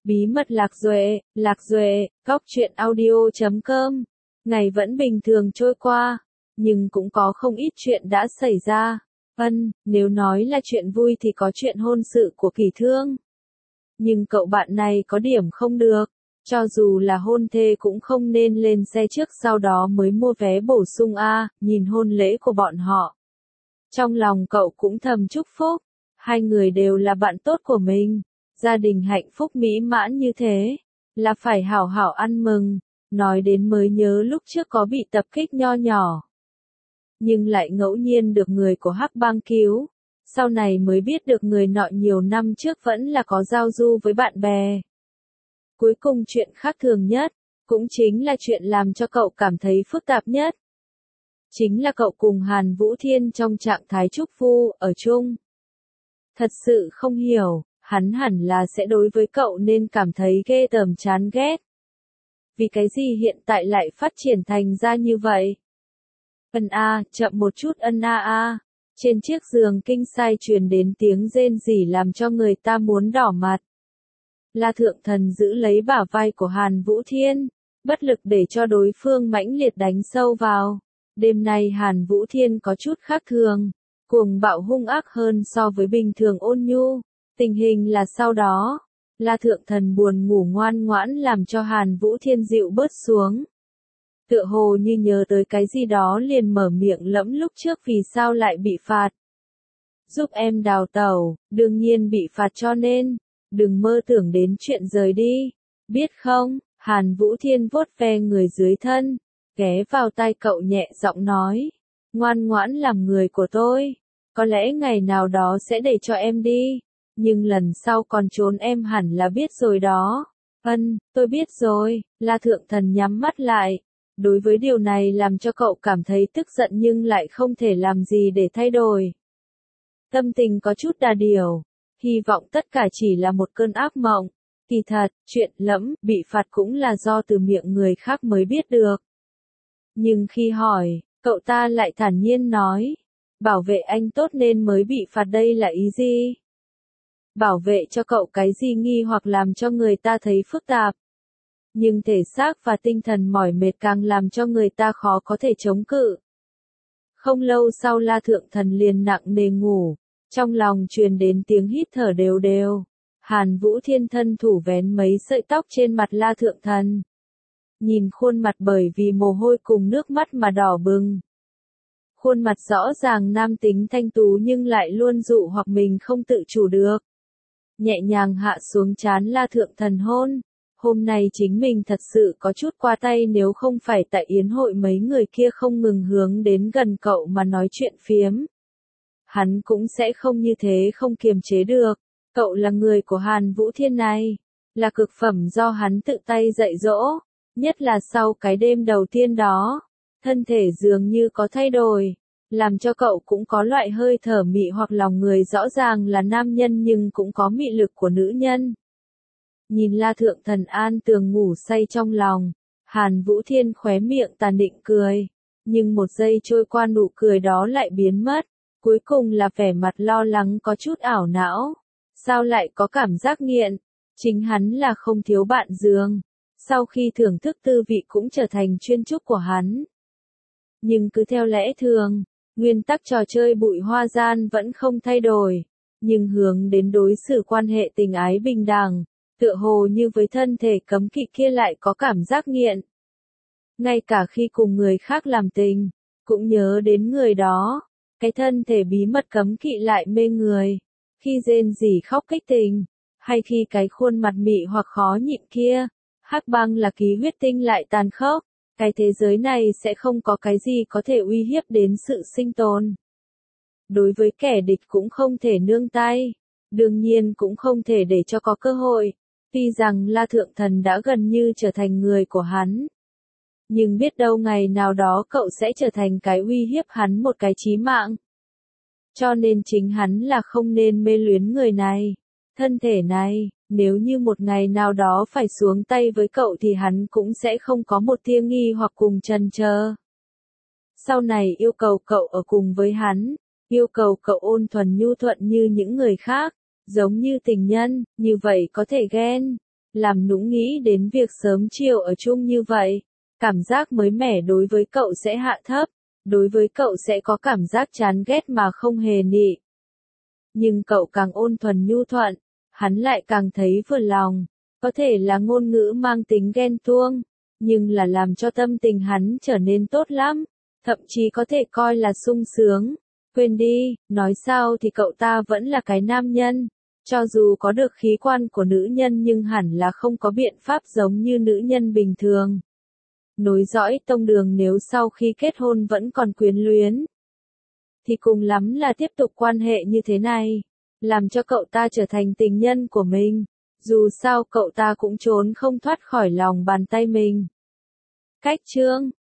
Bí mật Lạc Duệ, Góc Chuyện Audio.com. Ngày vẫn bình thường trôi qua, nhưng cũng có không ít chuyện đã xảy ra. Nếu nói là chuyện vui thì có chuyện hôn sự của Kỳ Thương. Nhưng cậu bạn này có điểm không được, cho dù là hôn thê cũng không nên lên xe trước sau đó mới mua vé bổ sung nhìn hôn lễ của bọn họ. Trong lòng cậu cũng thầm chúc phúc, hai người đều là bạn tốt của mình, gia đình hạnh phúc mỹ mãn như thế, là phải hảo hảo ăn mừng, nói đến mới nhớ lúc trước có bị tập kích nho nhỏ. Nhưng lại ngẫu nhiên được người của Hắc Bang cứu, sau này mới biết được người nọ nhiều năm trước vẫn là có giao du với bạn bè. Cuối cùng chuyện khác thường nhất, cũng chính là chuyện làm cho cậu cảm thấy phức tạp nhất. Chính là cậu cùng Hàn Vũ Thiên trong trạng thái trúc phu, ở chung. Thật sự không hiểu, hắn hẳn là sẽ đối với cậu nên cảm thấy ghê tởm chán ghét. Vì cái gì hiện tại lại phát triển thành ra như vậy? Chậm một chút Trên chiếc giường kinh sai truyền đến tiếng rên rỉ làm cho người ta muốn đỏ mặt. La Thượng Thần giữ lấy bả vai của Hàn Vũ Thiên, bất lực để cho đối phương mãnh liệt đánh sâu vào. Đêm nay Hàn Vũ Thiên có chút khác thường, cuồng bạo hung ác hơn so với bình thường ôn nhu. Tình hình là sau đó, La Thượng Thần buồn ngủ ngoan ngoãn làm cho Hàn Vũ Thiên dịu bớt xuống. Tựa hồ như nhớ tới cái gì đó liền mở miệng lẫm lúc trước vì sao lại bị phạt. Giúp em đào tẩu, đương nhiên bị phạt cho nên, đừng mơ tưởng đến chuyện rời đi, biết không? Hàn Vũ Thiên vuốt ve người dưới thân, ghé vào tai cậu nhẹ giọng nói, ngoan ngoãn làm người của tôi, có lẽ ngày nào đó sẽ để cho em đi, nhưng lần sau còn trốn em hẳn là biết rồi đó. Tôi biết rồi, La Thượng Thần nhắm mắt lại. Đối với điều này làm cho cậu cảm thấy tức giận nhưng lại không thể làm gì để thay đổi. Tâm tình có chút đà điểu, hy vọng tất cả chỉ là một cơn ác mộng. Kỳ thật, chuyện bị phạt cũng là do từ miệng người khác mới biết được. Nhưng khi hỏi, cậu ta lại thản nhiên nói, bảo vệ anh tốt nên mới bị phạt đây là ý gì? Bảo vệ cho cậu cái gì nghi hoặc làm cho người ta thấy phức tạp. Nhưng thể xác và tinh thần mỏi mệt càng làm cho người ta khó có thể chống cự. Không lâu sau La Thượng Thần liền nặng nề ngủ, trong lòng truyền đến tiếng hít thở đều đều. Hàn Vũ Thiên thân thủ vén mấy sợi tóc trên mặt La Thượng Thần. Nhìn khuôn mặt bởi vì mồ hôi cùng nước mắt mà đỏ bừng. Khuôn mặt rõ ràng nam tính thanh tú nhưng lại luôn dụ hoặc mình không tự chủ được. Nhẹ nhàng hạ xuống trán La Thượng Thần hôn. Hôm nay chính mình thật sự có chút qua tay nếu không phải tại yến hội mấy người kia không ngừng hướng đến gần cậu mà nói chuyện phiếm. Hắn cũng sẽ không như thế không kiềm chế được. Cậu là người của Hàn Vũ Thiên này, là cực phẩm do hắn tự tay dạy dỗ, nhất là sau cái đêm đầu tiên đó, thân thể dường như có thay đổi, làm cho cậu cũng có loại hơi thở mị hoặc lòng người rõ ràng là nam nhân nhưng cũng có mị lực của nữ nhân. Nhìn La Thượng Thần an tường ngủ say trong lòng, Hàn Vũ Thiên khóe miệng tàn định cười, nhưng một giây trôi qua nụ cười đó lại biến mất, cuối cùng là vẻ mặt lo lắng có chút ảo não. Sao lại có cảm giác nghiện? Chính hắn là không thiếu bạn giường, sau khi thưởng thức tư vị cũng trở thành chuyên trúc của hắn. Nhưng cứ theo lẽ thường, nguyên tắc trò chơi bụi hoa gian vẫn không thay đổi, nhưng hướng đến đối xử quan hệ tình ái bình đẳng. Tựa hồ như với thân thể cấm kỵ kia lại có cảm giác nghiện. Ngay cả khi cùng người khác làm tình, cũng nhớ đến người đó, cái thân thể bí mật cấm kỵ lại mê người. Khi rên rỉ khóc kích tình, hay khi cái khuôn mặt mị hoặc khó nhịn kia, Hắc Bang là ký huyết tinh lại tàn khốc, cái thế giới này sẽ không có cái gì có thể uy hiếp đến sự sinh tồn. Đối với kẻ địch cũng không thể nương tay, đương nhiên cũng không thể để cho có cơ hội. Tuy rằng La Thượng Thần đã gần như trở thành người của hắn. Nhưng biết đâu ngày nào đó cậu sẽ trở thành cái uy hiếp hắn một cái chí mạng. Cho nên chính hắn là không nên mê luyến người này. Thân thể này, nếu như một ngày nào đó phải xuống tay với cậu thì hắn cũng sẽ không có một tia nghi hoặc cùng chần chờ. Sau này yêu cầu cậu ở cùng với hắn, yêu cầu cậu ôn thuần nhu thuận như những người khác. Giống như tình nhân, như vậy có thể ghen. làm Nũng nghĩ đến việc sớm chiều ở chung như vậy. Cảm giác mới mẻ đối với cậu sẽ hạ thấp, đối với cậu sẽ có cảm giác chán ghét mà không hề nị. Nhưng cậu càng ôn thuần nhu thuận, hắn lại càng thấy vừa lòng. Có thể là ngôn ngữ mang tính ghen tuông, nhưng là làm cho tâm tình hắn trở nên tốt lắm, thậm chí có thể coi là sung sướng. Quên đi, nói sao thì cậu ta vẫn là cái nam nhân, cho dù có được khí quan của nữ nhân nhưng hẳn là không có biện pháp giống như nữ nhân bình thường. Nối dõi tông đường nếu sau khi kết hôn vẫn còn quyến luyến, thì cùng lắm là tiếp tục quan hệ như thế này, làm cho cậu ta trở thành tình nhân của mình. Dù sao cậu ta cũng trốn không thoát khỏi lòng bàn tay mình. Cách chương